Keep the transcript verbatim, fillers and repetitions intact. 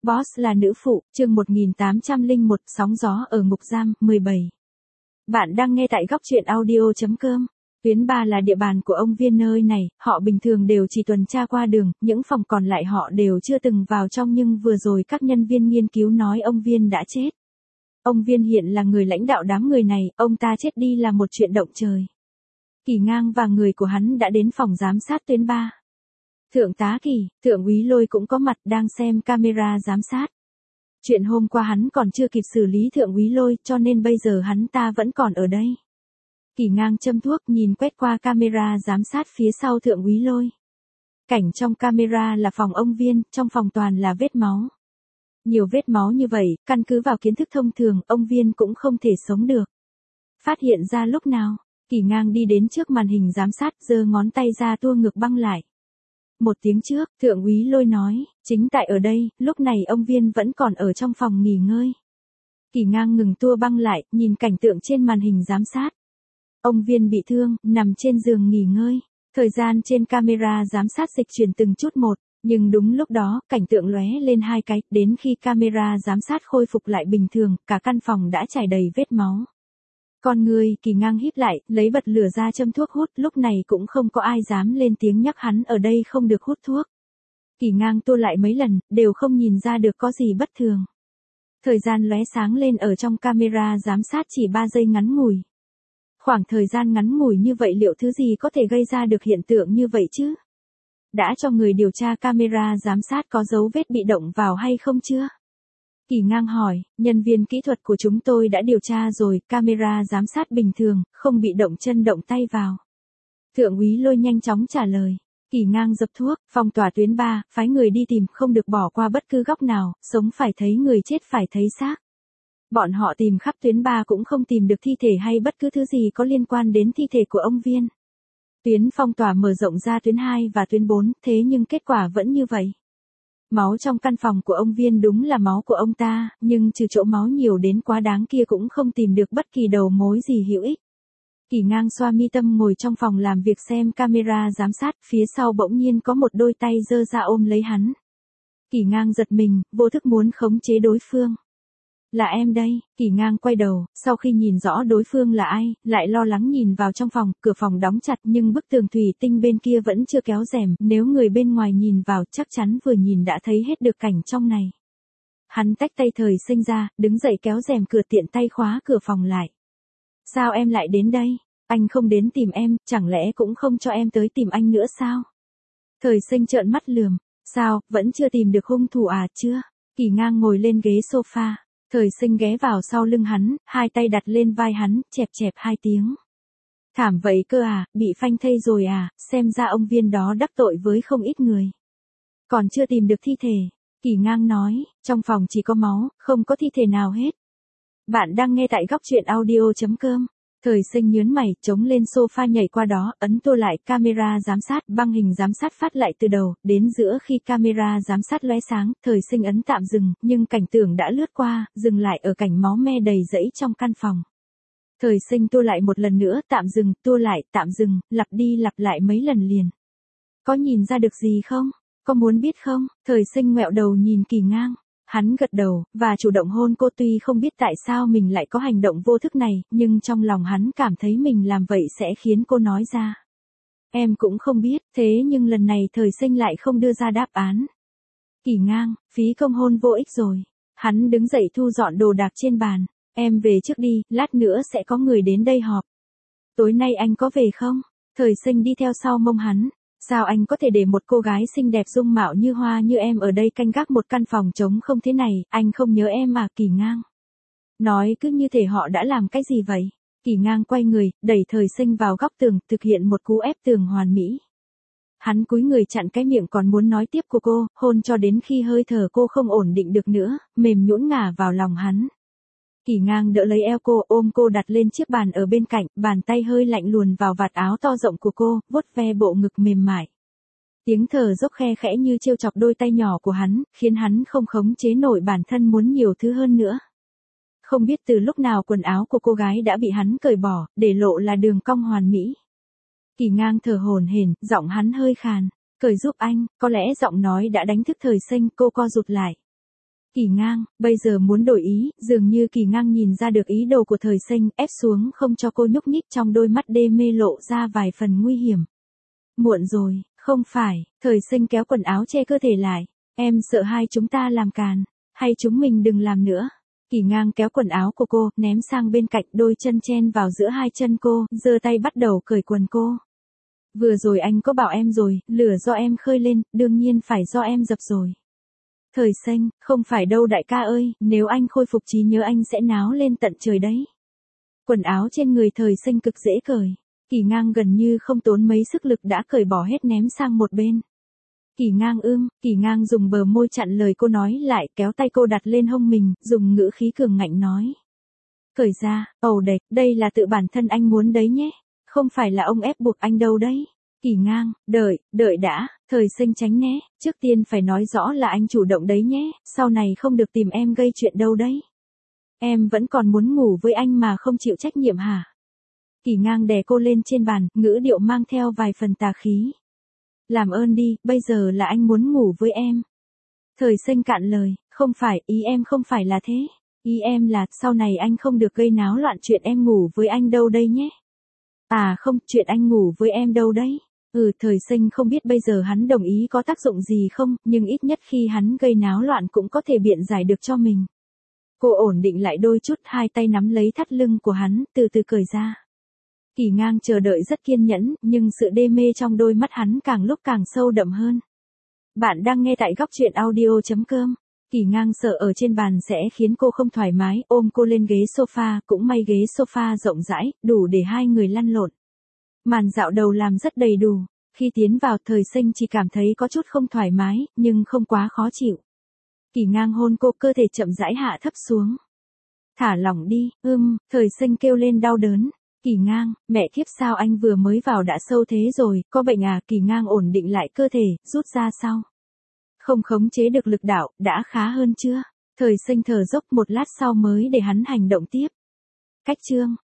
Boss là nữ phụ, chương một nghìn tám trăm lẻ một, sóng gió ở ngục giam, mười bảy. Bạn đang nghe tại góc truyện audio chấm com. Tuyến ba là địa bàn của ông Viên nơi này, họ bình thường đều chỉ tuần tra qua đường, những phòng còn lại họ đều chưa từng vào trong nhưng vừa rồi các nhân viên nghiên cứu nói ông Viên đã chết. Ông Viên hiện là người lãnh đạo đám người này, ông ta chết đi là một chuyện động trời. Kỳ Ngang và người của hắn đã đến phòng giám sát tuyến ba. Thượng tá Kỳ, thượng úy Lôi cũng có mặt đang xem camera giám sát. Chuyện hôm qua hắn còn chưa kịp xử lý thượng úy Lôi cho nên bây giờ hắn ta vẫn còn ở đây. Kỳ Ngang châm thuốc nhìn quét qua camera giám sát phía sau thượng úy Lôi. Cảnh trong camera là phòng ông Viên, trong phòng toàn là vết máu. Nhiều vết máu như vậy, căn cứ vào kiến thức thông thường, ông Viên cũng không thể sống được. Phát hiện ra lúc nào, Kỳ Ngang đi đến trước màn hình giám sát, giơ ngón tay ra tua ngược băng lại. Một tiếng trước, thượng úy Lôi nói, chính tại ở đây, lúc này ông Viên vẫn còn ở trong phòng nghỉ ngơi. Kỳ Ngang ngừng tua băng lại, nhìn cảnh tượng trên màn hình giám sát. Ông Viên bị thương, nằm trên giường nghỉ ngơi. Thời gian trên camera giám sát dịch chuyển từng chút một, nhưng đúng lúc đó, cảnh tượng lóe lên hai cái, đến khi camera giám sát khôi phục lại bình thường, cả căn phòng đã trải đầy vết máu. Con người, Kỳ Ngang híp lại, lấy bật lửa ra châm thuốc hút, lúc này cũng không có ai dám lên tiếng nhắc hắn ở đây không được hút thuốc. Kỳ Ngang tua lại mấy lần, đều không nhìn ra được có gì bất thường. Thời gian lóe sáng lên ở trong camera giám sát chỉ ba giây ngắn ngủi. Khoảng thời gian ngắn ngủi như vậy liệu thứ gì có thể gây ra được hiện tượng như vậy chứ? Đã cho người điều tra camera giám sát có dấu vết bị động vào hay không chưa? Kỳ Ngang hỏi, nhân viên kỹ thuật của chúng tôi đã điều tra rồi, camera giám sát bình thường, không bị động chân động tay vào. Thượng úy Lôi nhanh chóng trả lời. Kỳ Ngang dập thuốc, phong tỏa tuyến ba, phái người đi tìm, không được bỏ qua bất cứ góc nào, sống phải thấy người chết phải thấy xác. Bọn họ tìm khắp tuyến ba cũng không tìm được thi thể hay bất cứ thứ gì có liên quan đến thi thể của ông Viên. Tuyến phong tỏa mở rộng ra tuyến hai và tuyến bốn, thế nhưng kết quả vẫn như vậy. Máu trong căn phòng của ông Viên đúng là máu của ông ta, nhưng trừ chỗ máu nhiều đến quá đáng kia cũng không tìm được bất kỳ đầu mối gì hữu ích. Kỳ Ngang xoa mi tâm ngồi trong phòng làm việc xem camera giám sát, phía sau bỗng nhiên có một đôi tay giơ ra ôm lấy hắn. Kỳ Ngang giật mình, vô thức muốn khống chế đối phương. Là em đây, Kỳ Ngang quay đầu, sau khi nhìn rõ đối phương là ai, lại lo lắng nhìn vào trong phòng, cửa phòng đóng chặt nhưng bức tường thủy tinh bên kia vẫn chưa kéo rèm, nếu người bên ngoài nhìn vào chắc chắn vừa nhìn đã thấy hết được cảnh trong này. Hắn tách tay Thời Sinh ra, đứng dậy kéo rèm cửa tiện tay khóa cửa phòng lại. Sao em lại đến đây? Anh không đến tìm em, chẳng lẽ cũng không cho em tới tìm anh nữa sao? Thời Sinh trợn mắt lườm, sao, vẫn chưa tìm được hung thủ à, chưa? Kỳ Ngang ngồi lên ghế sofa. Thời Sinh ghé vào sau lưng hắn, hai tay đặt lên vai hắn, chẹp chẹp hai tiếng. Thảm vậy cơ à, bị phanh thây rồi à, xem ra ông Viên đó đắc tội với không ít người. Còn chưa tìm được thi thể, Kỳ Ngang nói, trong phòng chỉ có máu, không có thi thể nào hết. Bạn đang nghe tại góc truyện audio chấm com. Thời Sinh nhớn mày, chống lên sofa nhảy qua đó, ấn tua lại camera giám sát, băng hình giám sát phát lại từ đầu, đến giữa khi camera giám sát lóe sáng, Thời Sinh ấn tạm dừng, nhưng cảnh tượng đã lướt qua, dừng lại ở cảnh máu me đầy rẫy trong căn phòng. Thời Sinh tua lại một lần nữa, tạm dừng, tua lại, tạm dừng, lặp đi lặp lại mấy lần liền. Có nhìn ra được gì không? Có muốn biết không? Thời Sinh ngoẹo đầu nhìn Kỳ Ngang. Hắn gật đầu, và chủ động hôn cô tuy không biết tại sao mình lại có hành động vô thức này, nhưng trong lòng hắn cảm thấy mình làm vậy sẽ khiến cô nói ra. Em cũng không biết, thế nhưng lần này Thời Sinh lại không đưa ra đáp án. Kỳ Ngang, phí công hôn vô ích rồi. Hắn đứng dậy thu dọn đồ đạc trên bàn. Em về trước đi, lát nữa sẽ có người đến đây họp. Tối nay anh có về không? Thời Sinh đi theo sau mông hắn. Sao anh có thể để một cô gái xinh đẹp dung mạo như hoa như em ở đây canh gác một căn phòng trống không thế này, anh không nhớ em mà, Kỳ Ngang. Nói cứ như thể họ đã làm cái gì vậy. Kỳ Ngang quay người, đẩy Thời Sinh vào góc tường, thực hiện một cú ép tường hoàn mỹ. Hắn cúi người chặn cái miệng còn muốn nói tiếp của cô, hôn cho đến khi hơi thở cô không ổn định được nữa, mềm nhũn ngả vào lòng hắn. Kỳ Ngang đỡ lấy eo cô, ôm cô đặt lên chiếc bàn ở bên cạnh, bàn tay hơi lạnh luồn vào vạt áo to rộng của cô, vuốt ve bộ ngực mềm mại. Tiếng thở dốc khe khẽ như trêu chọc đôi tay nhỏ của hắn, khiến hắn không khống chế nổi bản thân muốn nhiều thứ hơn nữa. Không biết từ lúc nào quần áo của cô gái đã bị hắn cởi bỏ, để lộ là đường cong hoàn mỹ. Kỳ Ngang thở hổn hển, giọng hắn hơi khàn, cởi giúp anh, có lẽ giọng nói đã đánh thức Thời Sinh, cô co rụt lại. Kỳ Ngang, bây giờ muốn đổi ý, dường như Kỳ Ngang nhìn ra được ý đồ của Thời Sinh, ép xuống không cho cô nhúc nhích, trong đôi mắt đê mê lộ ra vài phần nguy hiểm. Muộn rồi, không phải, Thời Sinh kéo quần áo che cơ thể lại. Em sợ hai chúng ta làm càn, hay chúng mình đừng làm nữa. Kỳ Ngang kéo quần áo của cô, ném sang bên cạnh, đôi chân chen vào giữa hai chân cô, giơ tay bắt đầu cởi quần cô. Vừa rồi anh có bảo em rồi, lửa do em khơi lên, đương nhiên phải do em dập rồi. Thời Sinh, không phải đâu đại ca ơi, nếu anh khôi phục trí nhớ anh sẽ náo lên tận trời đấy. Quần áo trên người Thời Sinh cực dễ cởi. Kỳ Ngang gần như không tốn mấy sức lực đã cởi bỏ hết ném sang một bên. Kỳ Ngang ưm, Kỳ Ngang dùng bờ môi chặn lời cô nói lại, kéo tay cô đặt lên hông mình, dùng ngữ khí cường ngạnh nói. Cởi ra, ầu đệt, đây là tự bản thân anh muốn đấy nhé, không phải là ông ép buộc anh đâu đấy. Kỳ Ngang, đợi, đợi đã, Thời Sinh tránh né, trước tiên phải nói rõ là anh chủ động đấy nhé, sau này không được tìm em gây chuyện đâu đấy. Em vẫn còn muốn ngủ với anh mà không chịu trách nhiệm hả? Kỳ Ngang đè cô lên trên bàn, ngữ điệu mang theo vài phần tà khí. Làm ơn đi, bây giờ là anh muốn ngủ với em. Thời Sinh cạn lời, không phải, ý em không phải là thế. Ý em là, sau này anh không được gây náo loạn chuyện em ngủ với anh đâu đây nhé. À không, chuyện anh ngủ với em đâu đấy. Ừ, Thời Sinh không biết bây giờ hắn đồng ý có tác dụng gì không, nhưng ít nhất khi hắn gây náo loạn cũng có thể biện giải được cho mình. Cô ổn định lại đôi chút, hai tay nắm lấy thắt lưng của hắn, từ từ cởi ra. Kỳ Ngang chờ đợi rất kiên nhẫn, nhưng sự đê mê trong đôi mắt hắn càng lúc càng sâu đậm hơn. Bạn đang nghe tại góc truyện audio chấm com. Kỳ Ngang sợ ở trên bàn sẽ khiến cô không thoải mái, ôm cô lên ghế sofa, cũng may ghế sofa rộng rãi, đủ để hai người lăn lộn. Màn dạo đầu làm rất đầy đủ, khi tiến vào Thời Sinh chỉ cảm thấy có chút không thoải mái, nhưng không quá khó chịu. Kỳ Ngang hôn cô, cơ thể chậm rãi hạ thấp xuống. Thả lỏng đi, ưm, Thời Sinh kêu lên đau đớn. Kỳ Ngang, mẹ kiếp sao anh vừa mới vào đã sâu thế rồi, có bệnh à? Kỳ Ngang ổn định lại cơ thể, rút ra sau. Không khống chế được lực đạo, đã khá hơn chưa? Thời Sinh thở dốc một lát sau mới để hắn hành động tiếp. Cách chương.